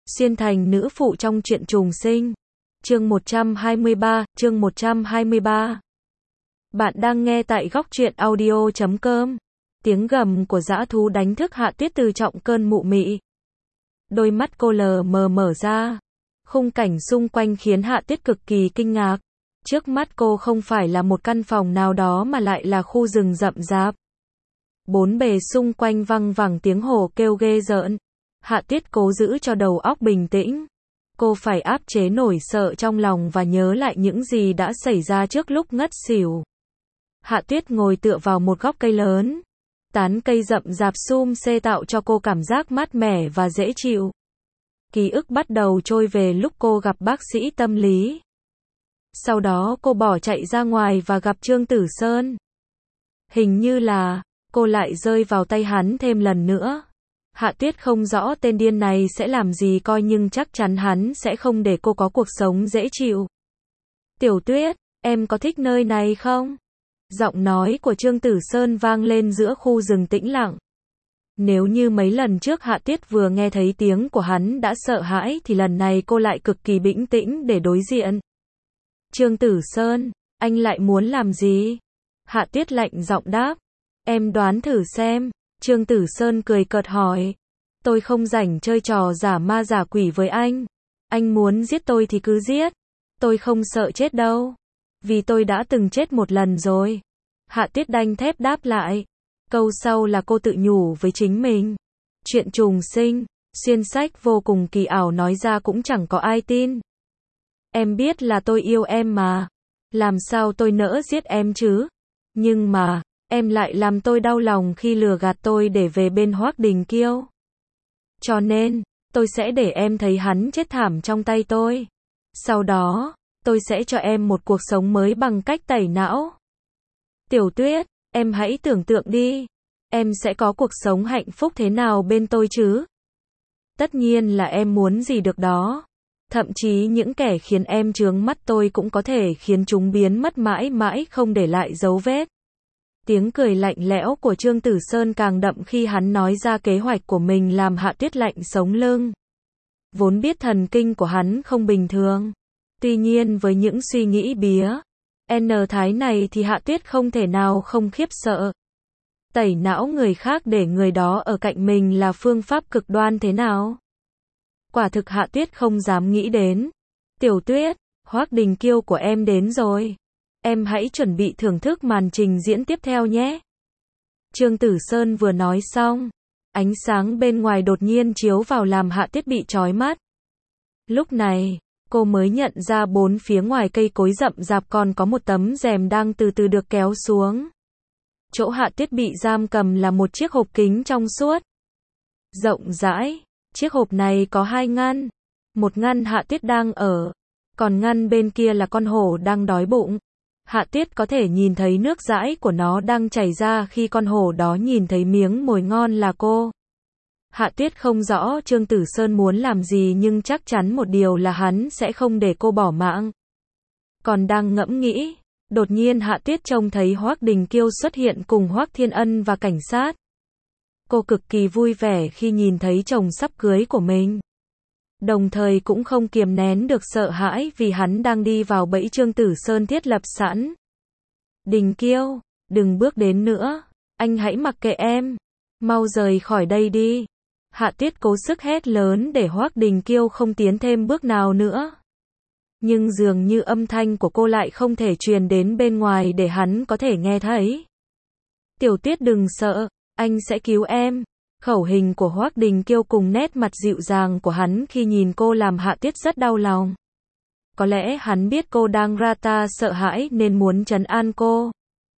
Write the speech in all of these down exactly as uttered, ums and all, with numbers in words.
Xuyên thành nữ phụ trong truyện trùng sinh. Chương một trăm hai mươi ba, chương một trăm hai mươi ba. Bạn đang nghe tại góc truyện audio chấm com. Tiếng gầm của dã thú đánh thức Hạ Tuyết từ trọng cơn mụ mị. Đôi mắt cô lờ mờ mở ra. Khung cảnh xung quanh khiến Hạ Tuyết cực kỳ kinh ngạc. Trước mắt cô không phải là một căn phòng nào đó mà lại là khu rừng rậm rạp. Bốn bề xung quanh văng vẳng tiếng hổ kêu ghê rợn. Hạ Tuyết cố giữ cho đầu óc bình tĩnh. Cô phải áp chế nỗi sợ trong lòng và nhớ lại những gì đã xảy ra trước lúc ngất xỉu. Hạ Tuyết ngồi tựa vào một gốc cây lớn. Tán cây rậm rạp sum xê tạo cho cô cảm giác mát mẻ và dễ chịu. Ký ức bắt đầu trôi về lúc cô gặp bác sĩ tâm lý. Sau đó cô bỏ chạy ra ngoài và gặp Trương Tử Sơn. Hình như là cô lại rơi vào tay hắn thêm lần nữa. Hạ Tuyết không rõ tên điên này sẽ làm gì coi nhưng chắc chắn hắn sẽ không để cô có cuộc sống dễ chịu. Tiểu Tuyết, em có thích nơi này không? Giọng nói của Trương Tử Sơn vang lên giữa khu rừng tĩnh lặng. Nếu như mấy lần trước Hạ Tuyết vừa nghe thấy tiếng của hắn đã sợ hãi thì lần này cô lại cực kỳ bình tĩnh để đối diện. Trương Tử Sơn, anh lại muốn làm gì? Hạ Tuyết lạnh giọng đáp. Em đoán thử xem. Trương Tử Sơn cười cợt hỏi. Tôi không rảnh chơi trò giả ma giả quỷ với anh. Anh muốn giết tôi thì cứ giết. Tôi không sợ chết đâu. Vì tôi đã từng chết một lần rồi. Hạ Tuyết đanh thép đáp lại. Câu sau là cô tự nhủ với chính mình. Chuyện trùng sinh, xuyên sách vô cùng kỳ ảo nói ra cũng chẳng có ai tin. Em biết là tôi yêu em mà. Làm sao tôi nỡ giết em chứ? Nhưng mà em lại làm tôi đau lòng khi lừa gạt tôi để về bên Hoắc Đình Kiêu. Cho nên, tôi sẽ để em thấy hắn chết thảm trong tay tôi. Sau đó, tôi sẽ cho em một cuộc sống mới bằng cách tẩy não. Tiểu Tuyết, em hãy tưởng tượng đi. Em sẽ có cuộc sống hạnh phúc thế nào bên tôi chứ? Tất nhiên là em muốn gì được đó. Thậm chí những kẻ khiến em chướng mắt tôi cũng có thể khiến chúng biến mất mãi mãi không để lại dấu vết. Tiếng cười lạnh lẽo của Trương Tử Sơn càng đậm khi hắn nói ra kế hoạch của mình làm Hạ Tuyết lạnh sống lưng. Vốn biết thần kinh của hắn không bình thường. Tuy nhiên với những suy nghĩ bía, N thái này thì Hạ Tuyết không thể nào không khiếp sợ. Tẩy não người khác để người đó ở cạnh mình là phương pháp cực đoan thế nào? Quả thực Hạ Tuyết không dám nghĩ đến. Tiểu Tuyết, Hoắc Đình Kiêu của em đến rồi. Em hãy chuẩn bị thưởng thức màn trình diễn tiếp theo nhé. Trương Tử Sơn vừa nói xong, ánh sáng bên ngoài đột nhiên chiếu vào làm Hạ Tuyết bị chói mắt. Lúc này, cô mới nhận ra bốn phía ngoài cây cối rậm rạp còn có một tấm rèm đang từ từ được kéo xuống. Chỗ Hạ Tuyết bị giam cầm là một chiếc hộp kính trong suốt. Rộng rãi, chiếc hộp này có hai ngăn. Một ngăn Hạ Tuyết đang ở, còn ngăn bên kia là con hổ đang đói bụng. Hạ Tuyết có thể nhìn thấy nước dãi của nó đang chảy ra khi con hổ đó nhìn thấy miếng mồi ngon là cô. Hạ Tuyết không rõ Trương Tử Sơn muốn làm gì nhưng chắc chắn một điều là hắn sẽ không để cô bỏ mạng. Còn đang ngẫm nghĩ, đột nhiên Hạ Tuyết trông thấy Hoắc Đình Kiêu xuất hiện cùng Hoắc Thiên Ân và cảnh sát. Cô cực kỳ vui vẻ khi nhìn thấy chồng sắp cưới của mình. Đồng thời cũng không kiềm nén được sợ hãi vì hắn đang đi vào bẫy Trương Tử Sơn thiết lập sẵn. Đình Kiêu, đừng bước đến nữa, anh hãy mặc kệ em, mau rời khỏi đây đi. Hạ Tuyết cố sức hét lớn để Hoắc Đình Kiêu không tiến thêm bước nào nữa. Nhưng dường như âm thanh của cô lại không thể truyền đến bên ngoài để hắn có thể nghe thấy. Tiểu Tuyết đừng sợ, anh sẽ cứu em. Khẩu hình của Hoắc Đình Kiêu cùng nét mặt dịu dàng của hắn khi nhìn cô làm Hạ Tuyết rất đau lòng. Có lẽ hắn biết cô đang rata sợ hãi nên muốn trấn an cô.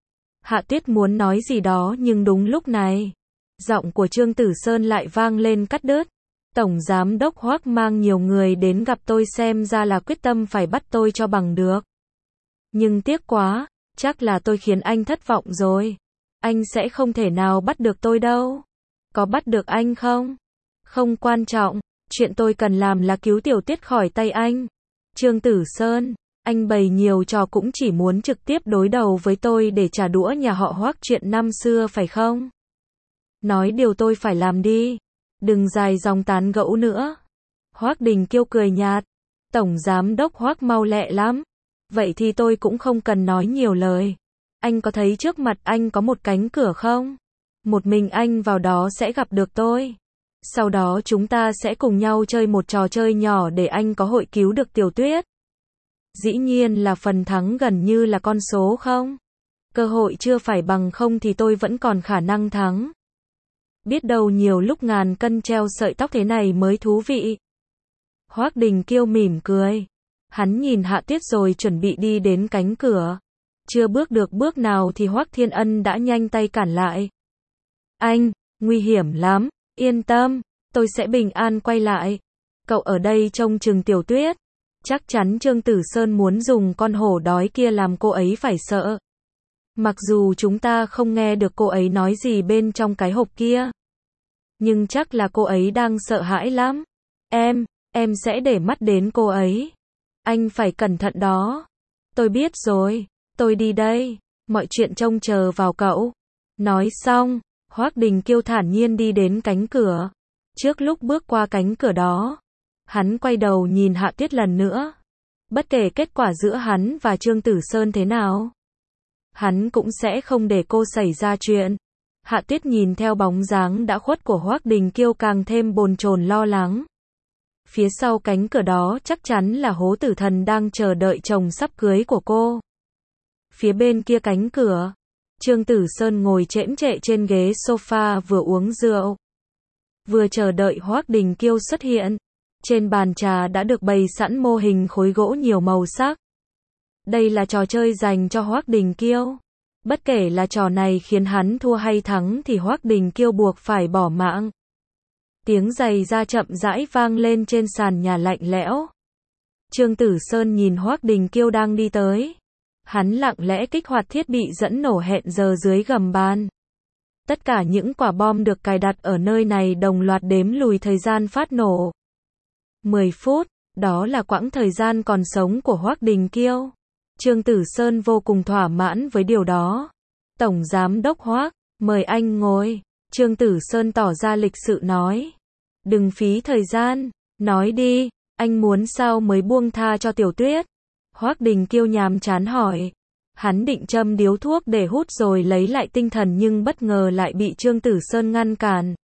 Hạ Tuyết muốn nói gì đó nhưng đúng lúc này, giọng của Trương Tử Sơn lại vang lên cắt đứt. Tổng giám đốc Hoắc mang nhiều người đến gặp tôi xem ra là quyết tâm phải bắt tôi cho bằng được. Nhưng tiếc quá, chắc là tôi khiến anh thất vọng rồi. Anh sẽ không thể nào bắt được tôi đâu. Có bắt được anh không? Không quan trọng, chuyện tôi cần làm là cứu Tiểu Tuyết khỏi tay anh. Trương Tử Sơn, anh bày nhiều trò cũng chỉ muốn trực tiếp đối đầu với tôi để trả đũa nhà họ Hoắc chuyện năm xưa phải không? Nói điều tôi phải làm đi. Đừng dài dòng tán gẫu nữa. Hoắc Đình Kiêu cười nhạt. Tổng giám đốc Hoắc mau lẹ lắm. Vậy thì tôi cũng không cần nói nhiều lời. Anh có thấy trước mặt anh có một cánh cửa không? Một mình anh vào đó sẽ gặp được tôi. Sau đó chúng ta sẽ cùng nhau chơi một trò chơi nhỏ để anh có hội cứu được Tiểu Tuyết. Dĩ nhiên là phần thắng gần như là con số không. Cơ hội chưa phải bằng không thì tôi vẫn còn khả năng thắng. Biết đâu nhiều lúc ngàn cân treo sợi tóc thế này mới thú vị. Hoắc Đình Kiêu mỉm cười. Hắn nhìn Hạ Tuyết rồi chuẩn bị đi đến cánh cửa. Chưa bước được bước nào thì Hoắc Thiên Ân đã nhanh tay cản lại. Anh, nguy hiểm lắm, yên tâm, tôi sẽ bình an quay lại. Cậu ở đây trông chừng Tiểu Tuyết. Chắc chắn Trương Tử Sơn muốn dùng con hổ đói kia làm cô ấy phải sợ. Mặc dù chúng ta không nghe được cô ấy nói gì bên trong cái hộp kia. Nhưng chắc là cô ấy đang sợ hãi lắm. Em, em sẽ để mắt đến cô ấy. Anh phải cẩn thận đó. Tôi biết rồi, tôi đi đây. Mọi chuyện trông chờ vào cậu. Nói xong, Hoắc Đình Kiêu thản nhiên đi đến cánh cửa. Trước lúc bước qua cánh cửa đó, hắn quay đầu nhìn Hạ Tuyết lần nữa. Bất kể kết quả giữa hắn và Trương Tử Sơn thế nào, hắn cũng sẽ không để cô xảy ra chuyện. Hạ Tuyết nhìn theo bóng dáng đã khuất của Hoắc Đình Kiêu càng thêm bồn chồn lo lắng. Phía sau cánh cửa đó chắc chắn là Hố Tử Thần đang chờ đợi chồng sắp cưới của cô. Phía bên kia cánh cửa, Trương Tử Sơn ngồi chễm chệ trên ghế sofa vừa uống rượu, vừa chờ đợi Hoắc Đình Kiêu xuất hiện. Trên bàn trà đã được bày sẵn mô hình khối gỗ nhiều màu sắc. Đây là trò chơi dành cho Hoắc Đình Kiêu. Bất kể là trò này khiến hắn thua hay thắng thì Hoắc Đình Kiêu buộc phải bỏ mạng. Tiếng giày da chậm rãi vang lên trên sàn nhà lạnh lẽo. Trương Tử Sơn nhìn Hoắc Đình Kiêu đang đi tới. Hắn lặng lẽ kích hoạt thiết bị dẫn nổ hẹn giờ dưới gầm bàn. Tất cả những quả bom được cài đặt ở nơi này đồng loạt đếm lùi thời gian phát nổ. mười phút, đó là quãng thời gian còn sống của Hoắc Đình Kiêu. Trương Tử Sơn vô cùng thỏa mãn với điều đó. Tổng giám đốc Hoắc, mời anh ngồi. Trương Tử Sơn tỏ ra lịch sự nói. Đừng phí thời gian, nói đi, anh muốn sao mới buông tha cho Tiểu Tuyết? Hoắc Đình Kiêu nhàm chán hỏi. Hắn định châm điếu thuốc để hút rồi lấy lại tinh thần nhưng bất ngờ lại bị Trương Tử Sơn ngăn cản.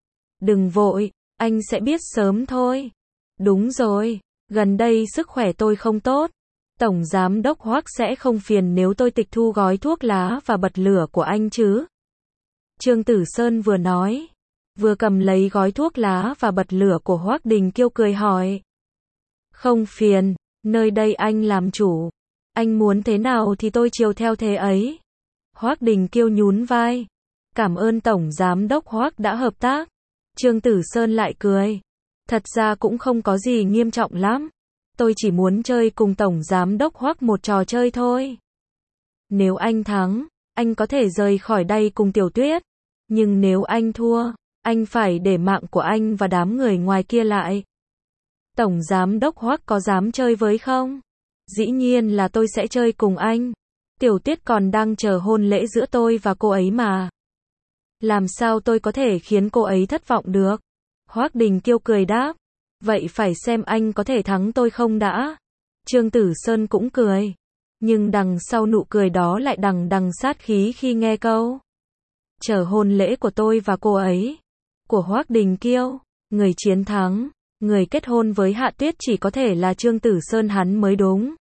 Đừng vội, anh sẽ biết sớm thôi. Đúng rồi, gần đây sức khỏe tôi không tốt. Tổng giám đốc Hoắc sẽ không phiền nếu tôi tịch thu gói thuốc lá và bật lửa của anh chứ? Trương Tử Sơn vừa nói, vừa cầm lấy gói thuốc lá và bật lửa của Hoắc Đình Kiêu cười hỏi. Không phiền, nơi đây anh làm chủ. Anh muốn thế nào thì tôi chiều theo thế ấy. Hoắc Đình Kiêu nhún vai. Cảm ơn Tổng Giám đốc Hoắc đã hợp tác. Trương Tử Sơn lại cười. Thật ra cũng không có gì nghiêm trọng lắm. Tôi chỉ muốn chơi cùng Tổng Giám đốc Hoắc một trò chơi thôi. Nếu anh thắng, anh có thể rời khỏi đây cùng Tiểu Tuyết. Nhưng nếu anh thua, anh phải để mạng của anh và đám người ngoài kia lại. Tổng Giám đốc Hoắc có dám chơi với không? Dĩ nhiên là tôi sẽ chơi cùng anh. Tiểu Tuyết còn đang chờ hôn lễ giữa tôi và cô ấy mà. Làm sao tôi có thể khiến cô ấy thất vọng được? Hoắc Đình Kiêu cười đáp. Vậy phải xem anh có thể thắng tôi không đã. Trương Tử Sơn cũng cười. Nhưng đằng sau nụ cười đó lại đằng đằng sát khí khi nghe câu. Chờ hôn lễ của tôi và cô ấy. Của Hoắc Đình Kiêu. Người chiến thắng. Người kết hôn với Hạ Tuyết chỉ có thể là Trương Tử Sơn hắn mới đúng.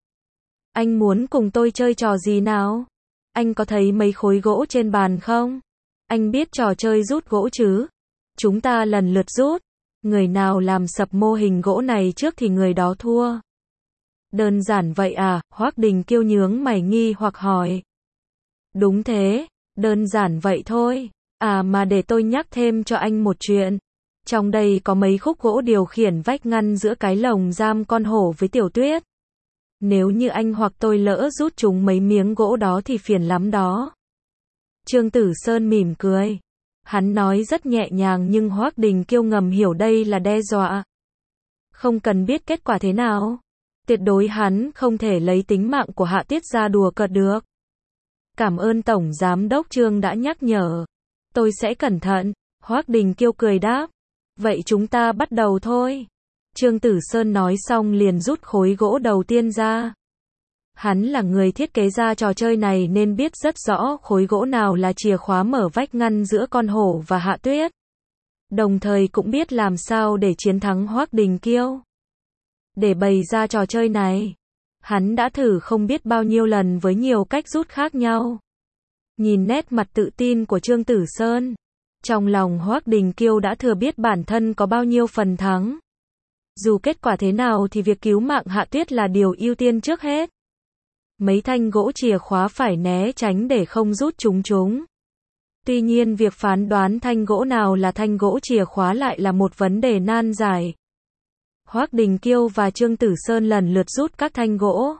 Anh muốn cùng tôi chơi trò gì nào? Anh có thấy mấy khối gỗ trên bàn không? Anh biết trò chơi rút gỗ chứ? Chúng ta lần lượt rút. Người nào làm sập mô hình gỗ này trước thì người đó thua. Đơn giản vậy à? Hoắc Đình Kiêu nhướng mày nghi hoặc hỏi. Đúng thế, đơn giản vậy thôi. À mà để tôi nhắc thêm cho anh một chuyện. Trong đây có mấy khúc gỗ điều khiển vách ngăn giữa cái lồng giam con hổ với Tiểu Tuyết. Nếu như anh hoặc tôi lỡ rút chúng mấy miếng gỗ đó thì phiền lắm đó. Trương Tử Sơn mỉm cười. Hắn nói rất nhẹ nhàng nhưng Hoắc Đình Kiêu ngầm hiểu đây là đe dọa. Không cần biết kết quả thế nào. Tuyệt đối hắn không thể lấy tính mạng của Hạ Tuyết ra đùa cợt được. Cảm ơn Tổng Giám đốc Trương đã nhắc nhở. Tôi sẽ cẩn thận. Hoắc Đình Kiêu cười đáp. Vậy chúng ta bắt đầu thôi. Trương Tử Sơn nói xong liền rút khối gỗ đầu tiên ra. Hắn là người thiết kế ra trò chơi này nên biết rất rõ khối gỗ nào là chìa khóa mở vách ngăn giữa con hổ và Hạ Tuyết. Đồng thời cũng biết làm sao để chiến thắng Hoắc Đình Kiêu. Để bày ra trò chơi này, hắn đã thử không biết bao nhiêu lần với nhiều cách rút khác nhau. Nhìn nét mặt tự tin của Trương Tử Sơn, trong lòng Hoắc Đình Kiêu đã thừa biết bản thân có bao nhiêu phần thắng. Dù kết quả thế nào thì việc cứu mạng Hạ Tuyết là điều ưu tiên trước hết. Mấy thanh gỗ chìa khóa phải né tránh để không rút chúng chúng. Tuy nhiên việc phán đoán thanh gỗ nào là thanh gỗ chìa khóa lại là một vấn đề nan giải. Hoắc Đình Kiêu và Trương Tử Sơn lần lượt rút các thanh gỗ.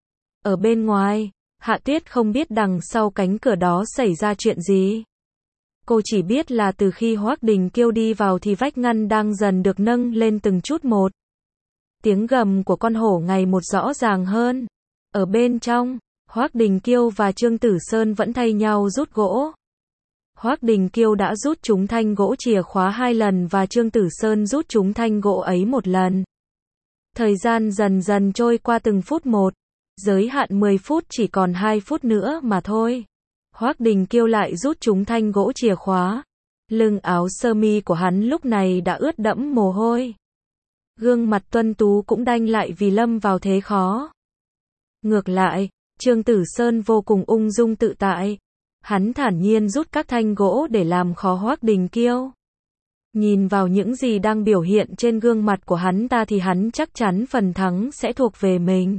Ở bên ngoài, Hạ Tuyết không biết đằng sau cánh cửa đó xảy ra chuyện gì. Cô chỉ biết là từ khi Hoắc Đình Kiêu đi vào thì vách ngăn đang dần được nâng lên từng chút một. Tiếng gầm của con hổ ngày một rõ ràng hơn. Ở bên trong, Hoắc Đình Kiêu và Trương Tử Sơn vẫn thay nhau rút gỗ. Hoắc Đình Kiêu đã rút chúng thanh gỗ chìa khóa hai lần và Trương Tử Sơn rút chúng thanh gỗ ấy một lần. Thời gian dần dần trôi qua từng phút một. Giới hạn mười phút chỉ còn hai phút nữa mà thôi. Hoắc Đình Kiêu lại rút chúng thanh gỗ chìa khóa. Lưng áo sơ mi của hắn lúc này đã ướt đẫm mồ hôi. Gương mặt tuấn tú cũng đanh lại vì lâm vào thế khó. Ngược lại, Trương Tử Sơn vô cùng ung dung tự tại. Hắn thản nhiên rút các thanh gỗ để làm khó Hoắc Đình Kiêu. Nhìn vào những gì đang biểu hiện trên gương mặt của hắn ta thì hắn chắc chắn phần thắng sẽ thuộc về mình.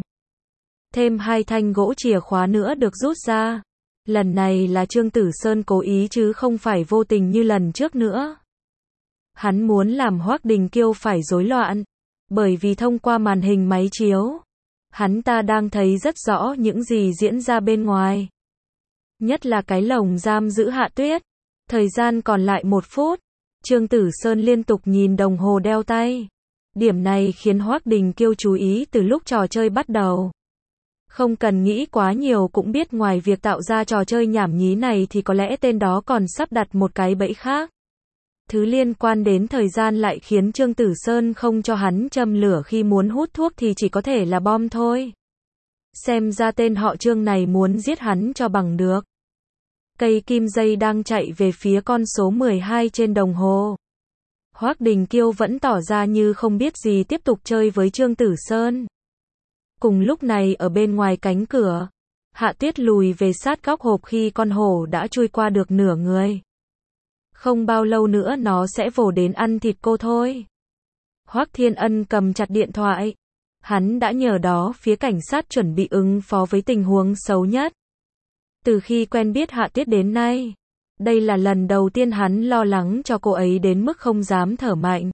Thêm hai thanh gỗ chìa khóa nữa được rút ra. Lần này là Trương Tử Sơn cố ý chứ không phải vô tình như lần trước nữa. Hắn muốn làm Hoắc Đình Kiêu phải rối loạn. Bởi vì thông qua màn hình máy chiếu, hắn ta đang thấy rất rõ những gì diễn ra bên ngoài. Nhất là cái lồng giam giữ Hạ Tuyết. Thời gian còn lại một phút. Trương Tử Sơn liên tục nhìn đồng hồ đeo tay. Điểm này khiến Hoắc Đình Kiêu chú ý từ lúc trò chơi bắt đầu. Không cần nghĩ quá nhiều cũng biết ngoài việc tạo ra trò chơi nhảm nhí này thì có lẽ tên đó còn sắp đặt một cái bẫy khác. Thứ liên quan đến thời gian lại khiến Trương Tử Sơn không cho hắn châm lửa khi muốn hút thuốc thì chỉ có thể là bom thôi. Xem ra tên họ Trương này muốn giết hắn cho bằng được. Cây kim dây đang chạy về phía con số mười hai trên đồng hồ. Hoắc Đình Kiêu vẫn tỏ ra như không biết gì tiếp tục chơi với Trương Tử Sơn. Cùng lúc này ở bên ngoài cánh cửa, Hạ Tuyết lùi về sát góc hộp khi con hổ đã chui qua được nửa người. Không bao lâu nữa nó sẽ vồ đến ăn thịt cô thôi. Hoắc Thiên Ân cầm chặt điện thoại. Hắn đã nhờ đó phía cảnh sát chuẩn bị ứng phó với tình huống xấu nhất. Từ khi quen biết Hạ Tuyết đến nay, đây là lần đầu tiên hắn lo lắng cho cô ấy đến mức không dám thở mạnh.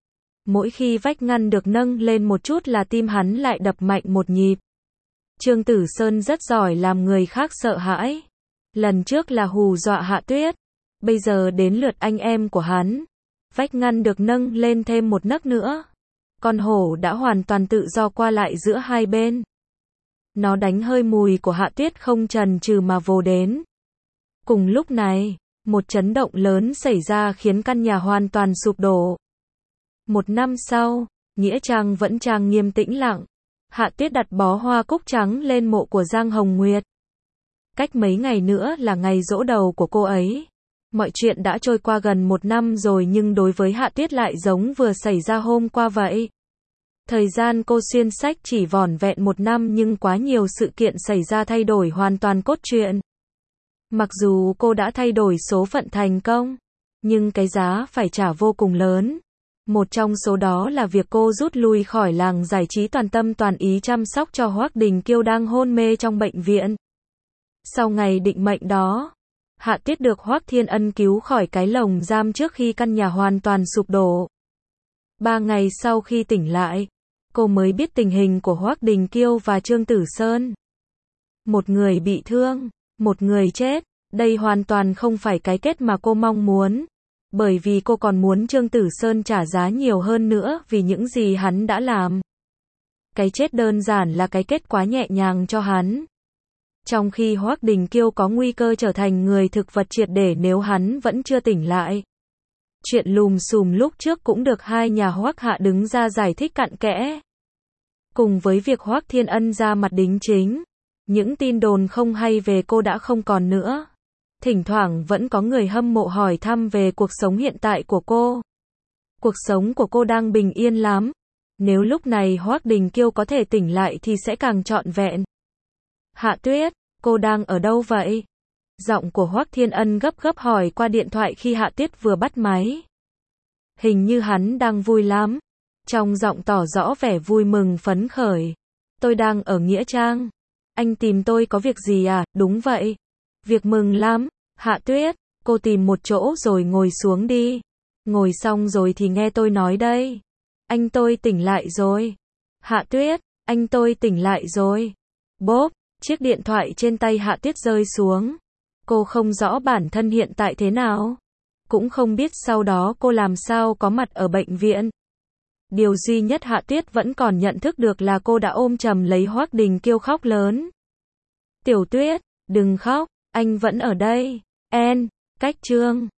Mỗi khi vách ngăn được nâng lên một chút là tim hắn lại đập mạnh một nhịp. Trương Tử Sơn rất giỏi làm người khác sợ hãi. Lần trước là hù dọa Hạ Tuyết. Bây giờ đến lượt anh em của hắn. Vách ngăn được nâng lên thêm một nấc nữa. Con hổ đã hoàn toàn tự do qua lại giữa hai bên. Nó đánh hơi mùi của Hạ Tuyết không chần chừ mà vồ đến. Cùng lúc này, một chấn động lớn xảy ra khiến căn nhà hoàn toàn sụp đổ. Một năm sau, nghĩa trang vẫn trang nghiêm tĩnh lặng. Hạ Tuyết đặt bó hoa cúc trắng lên mộ của Giang Hồng Nguyệt. Cách mấy ngày nữa là ngày giỗ đầu của cô ấy. Mọi chuyện đã trôi qua gần một năm rồi nhưng đối với Hạ Tuyết lại giống vừa xảy ra hôm qua vậy. Thời gian cô xuyên sách chỉ vỏn vẹn một năm nhưng quá nhiều sự kiện xảy ra thay đổi hoàn toàn cốt truyện. Mặc dù cô đã thay đổi số phận thành công, nhưng cái giá phải trả vô cùng lớn. Một trong số đó là việc cô rút lui khỏi làng giải trí toàn tâm toàn ý chăm sóc cho Hoắc Đình Kiêu đang hôn mê trong bệnh viện. Sau ngày định mệnh đó, Hạ Tuyết được Hoắc Thiên Ân cứu khỏi cái lồng giam trước khi căn nhà hoàn toàn sụp đổ. Ba ngày sau khi tỉnh lại, cô mới biết tình hình của Hoắc Đình Kiêu và Trương Tử Sơn. Một người bị thương, một người chết, đây hoàn toàn không phải cái kết mà cô mong muốn. Bởi vì cô còn muốn Trương Tử Sơn trả giá nhiều hơn nữa vì những gì hắn đã làm. Cái chết đơn giản là cái kết quá nhẹ nhàng cho hắn. Trong khi Hoắc Đình Kiêu có nguy cơ trở thành người thực vật triệt để nếu hắn vẫn chưa tỉnh lại. Chuyện lùm xùm lúc trước cũng được hai nhà Hoắc Hạ đứng ra giải thích cặn kẽ. Cùng với việc Hoắc Thiên Ân ra mặt đính chính, những tin đồn không hay về cô đã không còn nữa. Thỉnh thoảng vẫn có người hâm mộ hỏi thăm về cuộc sống hiện tại của cô. Cuộc sống của cô đang bình yên lắm. Nếu lúc này Hoắc Đình Kiêu có thể tỉnh lại thì sẽ càng trọn vẹn. Hạ Tuyết, cô đang ở đâu vậy? Giọng của Hoắc Thiên Ân gấp gấp hỏi qua điện thoại khi Hạ Tuyết vừa bắt máy. Hình như hắn đang vui lắm. Trong giọng tỏ rõ vẻ vui mừng phấn khởi. Tôi đang ở Nghĩa Trang. Anh tìm tôi có việc gì à? Đúng vậy. Việc mừng lắm. Hạ Tuyết, cô tìm một chỗ rồi ngồi xuống đi. Ngồi xong rồi thì nghe tôi nói đây. Anh tôi tỉnh lại rồi. Hạ Tuyết, anh tôi tỉnh lại rồi. Bốp, chiếc điện thoại trên tay Hạ Tuyết rơi xuống. Cô không rõ bản thân hiện tại thế nào. Cũng không biết sau đó cô làm sao có mặt ở bệnh viện. Điều duy nhất Hạ Tuyết vẫn còn nhận thức được là cô đã ôm chầm lấy Hoắc Đình Kiêu khóc lớn. Tiểu Tuyết, đừng khóc, anh vẫn ở đây. En, cách chương.